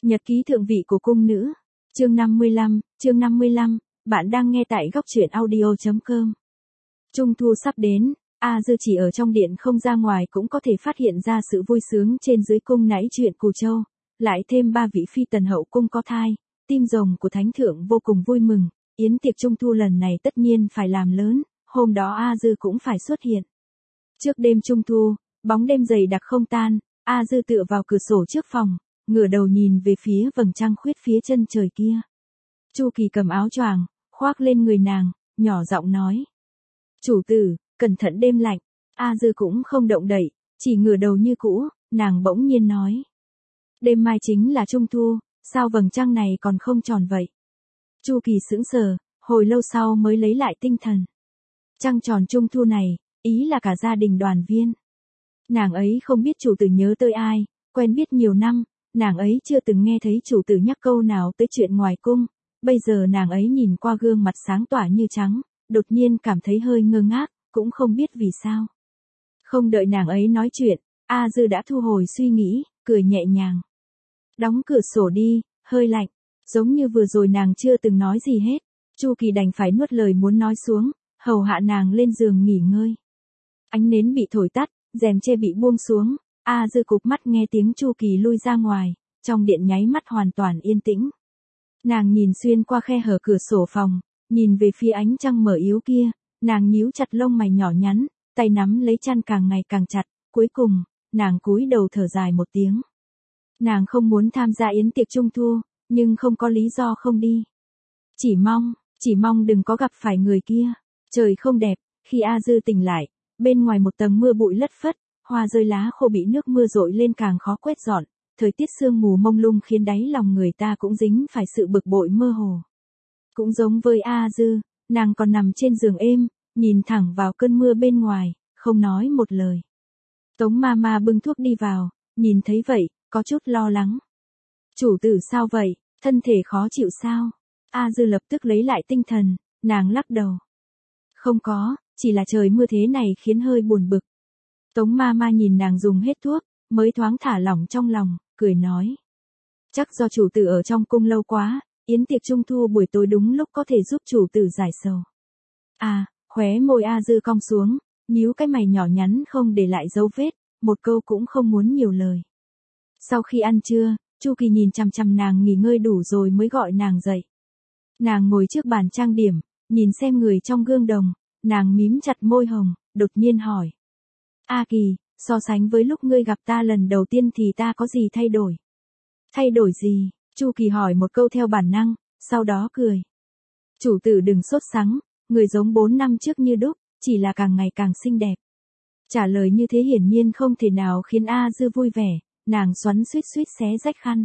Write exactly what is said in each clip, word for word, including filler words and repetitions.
Nhật ký thượng vị của cung nữ. Chương năm mươi lăm, chương năm mươi lăm, bạn đang nghe tại góc truyện audio chấm com. Trung thu sắp đến, A Dư chỉ ở trong điện không ra ngoài cũng có thể phát hiện ra sự vui sướng trên dưới cung nãy chuyện Cù Châu, lại thêm ba vị phi tần hậu cung có thai, tim rồng của thánh thượng vô cùng vui mừng, yến tiệc trung thu lần này tất nhiên phải làm lớn, hôm đó A Dư cũng phải xuất hiện. Trước đêm trung thu, bóng đêm dày đặc không tan, A Dư tựa vào cửa sổ trước phòng, ngửa đầu nhìn về phía vầng trăng khuyết phía chân trời kia. Chu Kỳ cầm áo choàng, khoác lên người nàng, nhỏ giọng nói. Chủ tử, cẩn thận đêm lạnh. A Dư cũng không động đậy, chỉ ngửa đầu như cũ, nàng bỗng nhiên nói. Đêm mai chính là trung thu, sao vầng trăng này còn không tròn vậy? Chu Kỳ sững sờ, hồi lâu sau mới lấy lại tinh thần. Trăng tròn trung thu này, ý là cả gia đình đoàn viên. Nàng ấy không biết chủ tử nhớ tới ai, quen biết nhiều năm, nàng ấy chưa từng nghe thấy chủ tử nhắc câu nào tới chuyện ngoài cung, bây giờ nàng ấy nhìn qua gương mặt sáng tỏa như trắng, đột nhiên cảm thấy hơi ngơ ngác, cũng không biết vì sao. Không đợi nàng ấy nói chuyện, A Dư đã thu hồi suy nghĩ, cười nhẹ nhàng. Đóng cửa sổ đi, hơi lạnh, giống như vừa rồi nàng chưa từng nói gì hết, Chu Kỳ đành phải nuốt lời muốn nói xuống, hầu hạ nàng lên giường nghỉ ngơi. Ánh nến bị thổi tắt, rèm che bị buông xuống, A Dư cụp mắt nghe tiếng Chu Kỳ lui ra ngoài, trong điện nháy mắt hoàn toàn yên tĩnh. Nàng nhìn xuyên qua khe hở cửa sổ phòng, nhìn về phía ánh trăng mở yếu kia, nàng nhíu chặt lông mày nhỏ nhắn, tay nắm lấy chăn càng ngày càng chặt, cuối cùng, nàng cúi đầu thở dài một tiếng. Nàng không muốn tham gia yến tiệc trung thu, nhưng không có lý do không đi. Chỉ mong, chỉ mong đừng có gặp phải người kia. Trời không đẹp, khi A Dư tỉnh lại, bên ngoài một tầng mưa bụi lất phất, hoa rơi lá khô bị nước mưa dội lên càng khó quét dọn, thời tiết sương mù mông lung khiến đáy lòng người ta cũng dính phải sự bực bội mơ hồ. Cũng giống với A Dư, nàng còn nằm trên giường êm, nhìn thẳng vào cơn mưa bên ngoài, không nói một lời. Tống ma ma bưng thuốc đi vào, nhìn thấy vậy, có chút lo lắng. Chủ tử sao vậy, thân thể khó chịu sao? A Dư lập tức lấy lại tinh thần, nàng lắc đầu. Không có, chỉ là trời mưa thế này khiến hơi buồn bực. Tống ma ma nhìn nàng dùng hết thuốc, mới thoáng thả lỏng trong lòng, cười nói. Chắc do chủ tử ở trong cung lâu quá, yến tiệc trung thu buổi tối đúng lúc có thể giúp chủ tử giải sầu. À, khóe môi A Dư cong xuống, nhíu cái mày nhỏ nhắn không để lại dấu vết, một câu cũng không muốn nhiều lời. Sau khi ăn trưa, Chu Kỳ nhìn chằm chằm nàng nghỉ ngơi đủ rồi mới gọi nàng dậy. Nàng ngồi trước bàn trang điểm, nhìn xem người trong gương đồng, nàng mím chặt môi hồng, đột nhiên hỏi. A Kỳ, so sánh với lúc ngươi gặp ta lần đầu tiên thì ta có gì thay đổi? Thay đổi gì? Chu Kỳ hỏi một câu theo bản năng, sau đó cười. Chủ tử đừng sốt sắng, người giống bốn năm trước như đúc, chỉ là càng ngày càng xinh đẹp. Trả lời như thế hiển nhiên không thể nào khiến A Dư vui vẻ, nàng xoắn suýt suýt xé rách khăn.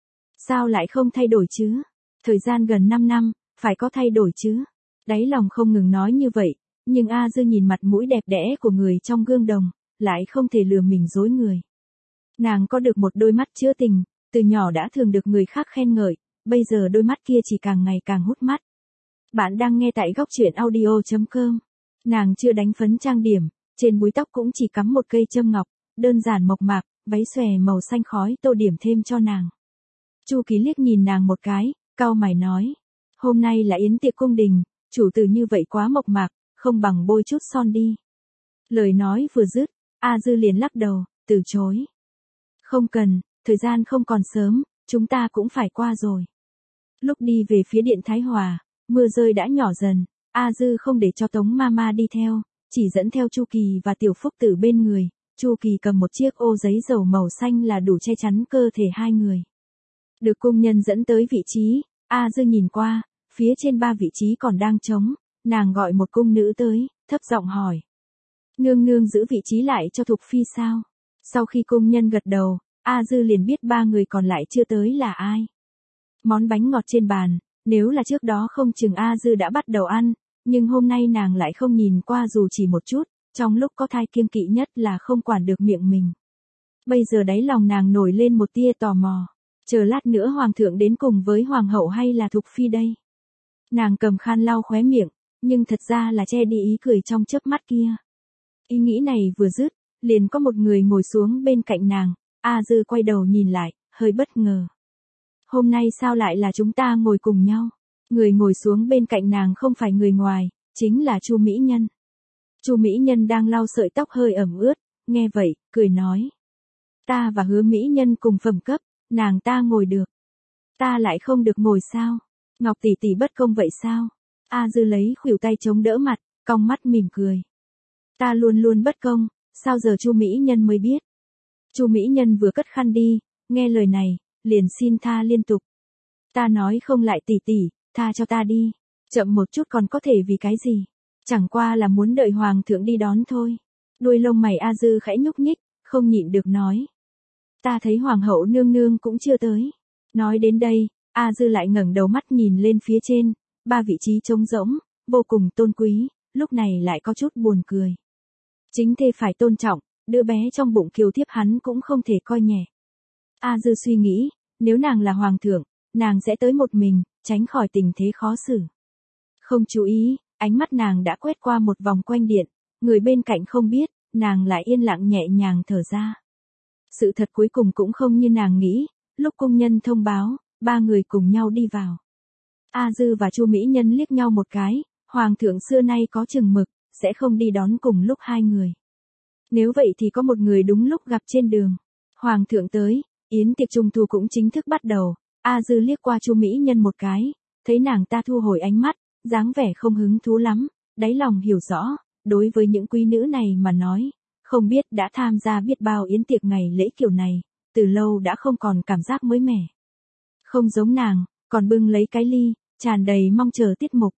Sao lại không thay đổi chứ? Thời gian gần năm năm, phải có thay đổi chứ? Đáy lòng không ngừng nói như vậy, nhưng A Dư nhìn mặt mũi đẹp đẽ của người trong gương đồng, lại không thể lừa mình dối người. Nàng có được một đôi mắt chữa tình, từ nhỏ đã thường được người khác khen ngợi, bây giờ đôi mắt kia chỉ càng ngày càng hút mắt. Bạn đang nghe tại góc truyện audio chấm com. Nàng chưa đánh phấn trang điểm, trên búi tóc cũng chỉ cắm một cây châm ngọc, đơn giản mộc mạc, váy xòe màu xanh khói tô điểm thêm cho nàng. Chu Kỳ liếc nhìn nàng một cái, cau mày nói. Hôm nay là yến tiệc cung đình, chủ tử như vậy quá mộc mạc, không bằng bôi chút son đi. Lời nói vừa dứt, A Dư liền lắc đầu, từ chối. Không cần, thời gian không còn sớm, chúng ta cũng phải qua rồi. Lúc đi về phía điện Thái Hòa, mưa rơi đã nhỏ dần, A Dư không để cho Tống ma ma đi theo, chỉ dẫn theo Chu Kỳ và Tiểu Phúc Tử bên người. Chu Kỳ cầm một chiếc ô giấy dầu màu xanh là đủ che chắn cơ thể hai người. Được cung nhân dẫn tới vị trí, A Dư nhìn qua, phía trên ba vị trí còn đang trống, nàng gọi một cung nữ tới, thấp giọng hỏi. Nương nương giữ vị trí lại cho Thục Phi sao? Sau khi cung nhân gật đầu, A Dư liền biết ba người còn lại chưa tới là ai. Món bánh ngọt trên bàn, nếu là trước đó không chừng A Dư đã bắt đầu ăn, nhưng hôm nay nàng lại không nhìn qua dù chỉ một chút, trong lúc có thai kiêng kỵ nhất là không quản được miệng mình. Bây giờ đáy lòng nàng nổi lên một tia tò mò, chờ lát nữa hoàng thượng đến cùng với hoàng hậu hay là Thục Phi đây? Nàng cầm khăn lau khóe miệng, nhưng thật ra là che đi ý cười trong chớp mắt kia. Ý nghĩ này vừa dứt, liền có một người ngồi xuống bên cạnh nàng, A Dư quay đầu nhìn lại, hơi bất ngờ. hôm nay sao lại là chúng ta ngồi cùng nhau? Người ngồi xuống bên cạnh nàng không phải người ngoài, chính là Chu Mỹ Nhân. Chu Mỹ Nhân đang lau sợi tóc hơi ẩm ướt, nghe vậy, cười nói. Ta và Hứa Mỹ Nhân cùng phẩm cấp, nàng ta ngồi được. Ta lại không được ngồi sao? Ngọc tỷ tỷ bất công vậy sao? A Dư lấy khuỷu tay chống đỡ mặt, cong mắt mỉm cười. Ta luôn luôn bất công, sao giờ Chu Mỹ Nhân mới biết? Chu Mỹ Nhân vừa cất khăn đi, nghe lời này, liền xin tha liên tục. Ta nói không lại tỷ tỷ, tha cho ta đi, chậm một chút còn có thể vì cái gì? Chẳng qua là muốn đợi hoàng thượng đi đón thôi. Đuôi lông mày A Dư khẽ nhúc nhích, không nhịn được nói. Ta thấy hoàng hậu nương nương cũng chưa tới. Nói đến đây, A Dư lại ngẩng đầu mắt nhìn lên phía trên, ba vị trí trống rỗng, vô cùng tôn quý, lúc này lại có chút buồn cười. Chính thê phải tôn trọng, đứa bé trong bụng kiều thiếp hắn cũng không thể coi nhẹ. A Dư suy nghĩ, nếu nàng là hoàng thượng, nàng sẽ tới một mình, tránh khỏi tình thế khó xử. Không chú ý, ánh mắt nàng đã quét qua một vòng quanh điện, người bên cạnh không biết, nàng lại yên lặng nhẹ nhàng thở ra. Sự thật cuối cùng cũng không như nàng nghĩ, lúc cung nhân thông báo, ba người cùng nhau đi vào. A Dư và Chu Mỹ Nhân liếc nhau một cái, hoàng thượng xưa nay có chừng mực, sẽ không đi đón cùng lúc hai người. Nếu vậy thì có một người đúng lúc gặp trên đường. Hoàng thượng tới, yến tiệc trung thu cũng chính thức bắt đầu. A Dư liếc qua Chu Mỹ Nhân một cái, thấy nàng ta thu hồi ánh mắt, dáng vẻ không hứng thú lắm, đáy lòng hiểu rõ, đối với những quý nữ này mà nói, không biết đã tham gia biết bao yến tiệc ngày lễ kiểu này, từ lâu đã không còn cảm giác mới mẻ. Không giống nàng, còn bưng lấy cái ly, tràn đầy mong chờ tiết mục.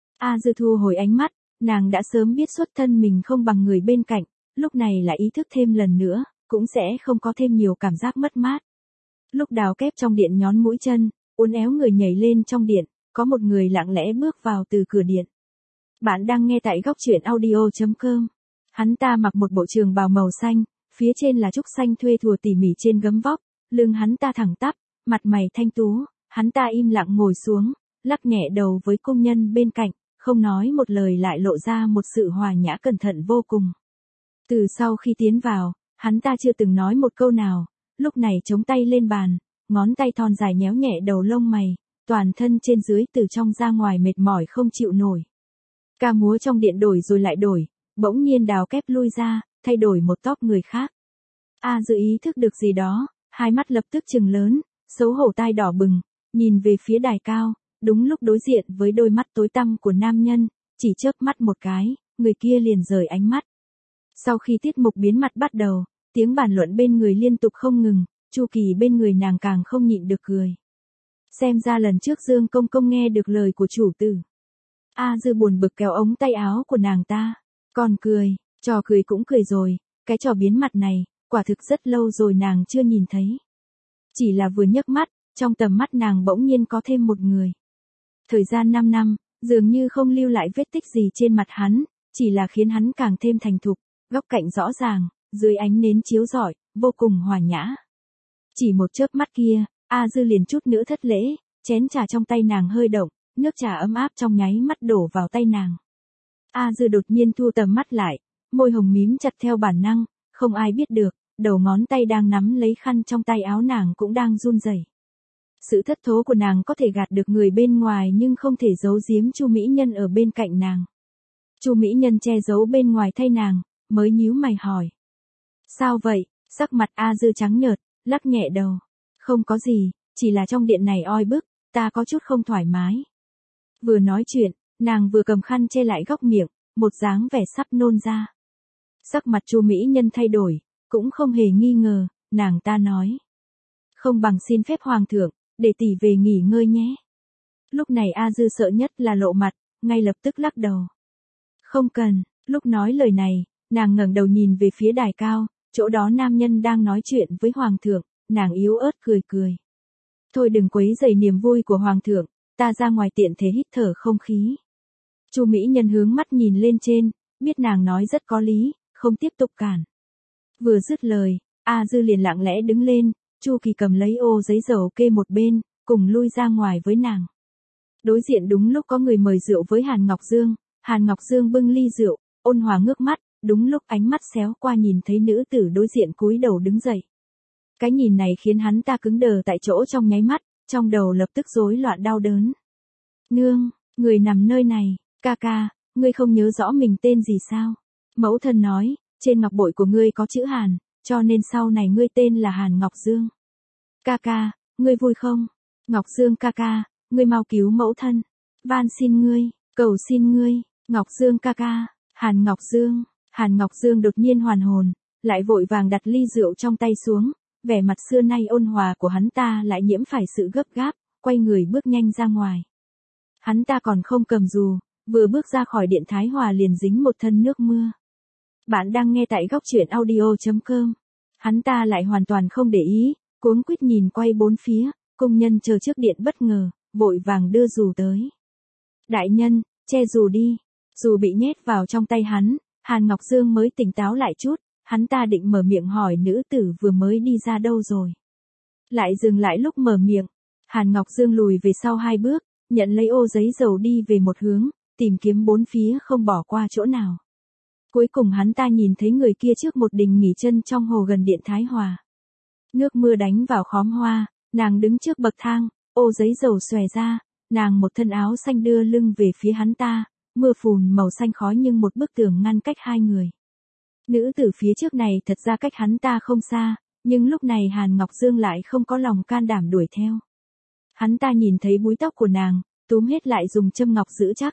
A Dư thu hồi ánh mắt, nàng đã sớm biết xuất thân mình không bằng người bên cạnh, lúc này lại ý thức thêm lần nữa, cũng sẽ không có thêm nhiều cảm giác mất mát. Lúc Đào Kép trong điện nhón mũi chân, uốn éo người nhảy lên trong điện, có một người lặng lẽ bước vào từ cửa điện. Bạn đang nghe tại góc truyện audio chấm com. Hắn ta mặc một bộ trường bào màu xanh, phía trên là trúc xanh thuê thùa tỉ mỉ trên gấm vóc, lưng hắn ta thẳng tắp, mặt mày thanh tú, hắn ta im lặng ngồi xuống, lắc nhẹ đầu với cung nhân bên cạnh, không nói một lời lại lộ ra một sự hòa nhã cẩn thận vô cùng. Từ sau khi tiến vào, hắn ta chưa từng nói một câu nào, lúc này chống tay lên bàn, ngón tay thon dài nhéo nhẹ đầu lông mày, toàn thân trên dưới từ trong ra ngoài mệt mỏi không chịu nổi. Ca múa trong điện đổi rồi lại đổi, bỗng nhiên Đào Kép lui ra, thay đổi một tóc người khác. A Dư ý thức được gì đó, hai mắt lập tức trừng lớn, xấu hổ tai đỏ bừng, nhìn về phía đài cao, đúng lúc đối diện với đôi mắt tối tăm của nam nhân, chỉ chớp mắt một cái, người kia liền rời ánh mắt. Sau khi tiết mục biến mặt bắt đầu, tiếng bàn luận bên người liên tục không ngừng, Chu Kỳ bên người nàng càng không nhịn được cười. Xem ra lần trước Dương Công Công nghe được lời của chủ tử. A Dư buồn bực kéo ống tay áo của nàng ta, còn cười, trò cười cũng cười rồi, cái trò biến mặt này, quả thực rất lâu rồi nàng chưa nhìn thấy. Chỉ là vừa nhấc mắt, trong tầm mắt nàng bỗng nhiên có thêm một người. Thời gian năm năm, dường như không lưu lại vết tích gì trên mặt hắn, chỉ là khiến hắn càng thêm thành thục, góc cạnh rõ ràng, dưới ánh nến chiếu rọi, vô cùng hòa nhã. Chỉ một chớp mắt kia, A Dư liền chút nữa thất lễ, chén trà trong tay nàng hơi động, nước trà ấm áp trong nháy mắt đổ vào tay nàng. A Dư đột nhiên thu tầm mắt lại, môi hồng mím chặt theo bản năng, không ai biết được, đầu ngón tay đang nắm lấy khăn trong tay áo nàng cũng đang run rẩy. Sự thất thố của nàng có thể gạt được người bên ngoài nhưng không thể giấu giếm Chu Mỹ Nhân ở bên cạnh nàng. Chu Mỹ Nhân che giấu bên ngoài thay nàng, mới nhíu mày hỏi. Sao vậy? Sắc mặt A Dư trắng nhợt, lắc nhẹ đầu. Không có gì, chỉ là trong điện này oi bức, ta có chút không thoải mái. Vừa nói chuyện, nàng vừa cầm khăn che lại góc miệng, một dáng vẻ sắp nôn ra. Sắc mặt Chu Mỹ Nhân thay đổi, cũng không hề nghi ngờ, nàng ta nói. Không bằng xin phép hoàng thượng, để tỷ về nghỉ ngơi nhé. Lúc này A Dư sợ nhất là lộ mặt, ngay lập tức lắc đầu. Không cần, lúc nói lời này, nàng ngẩng đầu nhìn về phía đài cao, chỗ đó nam nhân đang nói chuyện với hoàng thượng, nàng yếu ớt cười cười. Thôi đừng quấy rầy niềm vui của hoàng thượng, ta ra ngoài tiện thể hít thở không khí. Chu Mỹ Nhân hướng mắt nhìn lên trên, biết nàng nói rất có lý, không tiếp tục cản. Vừa dứt lời, A Dư liền lặng lẽ đứng lên, Chu Kỳ cầm lấy ô giấy dầu kê một bên, cùng lui ra ngoài với nàng. Đối diện đúng lúc có người mời rượu với Hàn Ngọc Dương, Hàn Ngọc Dương bưng ly rượu, ôn hòa ngước mắt, đúng lúc ánh mắt xéo qua nhìn thấy nữ tử đối diện cúi đầu đứng dậy. Cái nhìn này khiến hắn ta cứng đờ tại chỗ trong nháy mắt, trong đầu lập tức rối loạn đau đớn. Nương, người nằm nơi này, ca ca, ngươi không nhớ rõ mình tên gì sao? Mẫu thân nói, trên ngọc bội của ngươi có chữ Hàn, cho nên sau này ngươi tên là Hàn Ngọc Dương. Ca ca, ngươi vui không? Ngọc Dương ca ca, ngươi mau cứu mẫu thân. Van xin ngươi, cầu xin ngươi, Ngọc Dương ca ca, Hàn Ngọc Dương. Hàn Ngọc Dương đột nhiên hoàn hồn, lại vội vàng đặt ly rượu trong tay xuống, vẻ mặt xưa nay ôn hòa của hắn ta lại nhiễm phải sự gấp gáp, quay người bước nhanh ra ngoài. Hắn ta còn không cầm dù, vừa bước ra khỏi điện Thái Hòa liền dính một thân nước mưa. Bạn đang nghe tại góc truyện audio chấm com. Hắn ta lại hoàn toàn không để ý, cuống quýt nhìn quay bốn phía, công nhân chờ trước điện bất ngờ, vội vàng đưa dù tới. Đại nhân, che dù đi. Dù bị nhét vào trong tay hắn, Hàn Ngọc Dương mới tỉnh táo lại chút, hắn ta định mở miệng hỏi nữ tử vừa mới đi ra đâu rồi. Lại dừng lại lúc mở miệng, Hàn Ngọc Dương lùi về sau hai bước, nhận lấy ô giấy dầu đi về một hướng, tìm kiếm bốn phía không bỏ qua chỗ nào. Cuối cùng hắn ta nhìn thấy người kia trước một đình nghỉ chân trong hồ gần điện Thái Hòa. Nước mưa đánh vào khóm hoa, nàng đứng trước bậc thang, ô giấy dầu xòe ra, nàng một thân áo xanh đưa lưng về phía hắn ta, mưa phùn màu xanh khói nhưng một bức tường ngăn cách hai người. Nữ tử phía trước này thật ra cách hắn ta không xa, nhưng lúc này Hàn Ngọc Dương lại không có lòng can đảm đuổi theo. Hắn ta nhìn thấy búi tóc của nàng, túm hết lại dùng châm ngọc giữ chắc.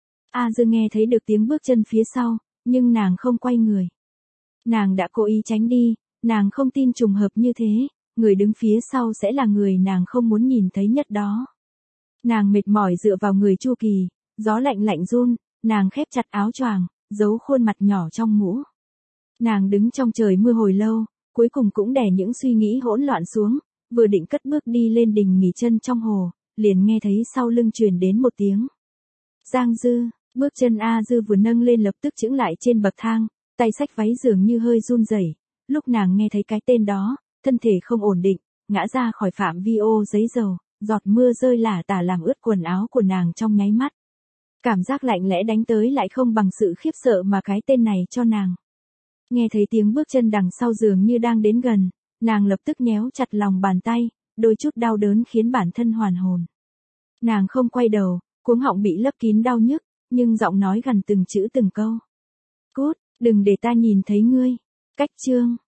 A Dư nghe thấy được tiếng bước chân phía sau, nhưng nàng không quay người. Nàng đã cố ý tránh đi, nàng không tin trùng hợp như thế, người đứng phía sau sẽ là người nàng không muốn nhìn thấy nhất đó. Nàng mệt mỏi dựa vào người Chu Kỳ, gió lạnh lạnh run, nàng khép chặt áo choàng, giấu khuôn mặt nhỏ trong mũ. Nàng đứng trong trời mưa hồi lâu, cuối cùng cũng đè những suy nghĩ hỗn loạn xuống, vừa định cất bước đi lên đình nghỉ chân trong hồ, liền nghe thấy sau lưng truyền đến một tiếng. Giang Dư, bước chân A Dư vừa nâng lên lập tức chững lại trên bậc thang, tay xách váy dường như hơi run rẩy. Lúc nàng nghe thấy cái tên đó, thân thể không ổn định, ngã ra khỏi phạm vi ô giấy dầu, giọt mưa rơi lả tả làm ướt quần áo của nàng trong nháy mắt. Cảm giác lạnh lẽ đánh tới lại không bằng sự khiếp sợ mà cái tên này cho nàng. Nghe thấy tiếng bước chân đằng sau dường như đang đến gần, nàng lập tức nhéo chặt lòng bàn tay, đôi chút đau đớn khiến bản thân hoàn hồn. Nàng không quay đầu, cuống họng bị lấp kín đau nhức, nhưng giọng nói gần từng chữ từng câu. Cút, đừng để ta nhìn thấy ngươi. Cách chương.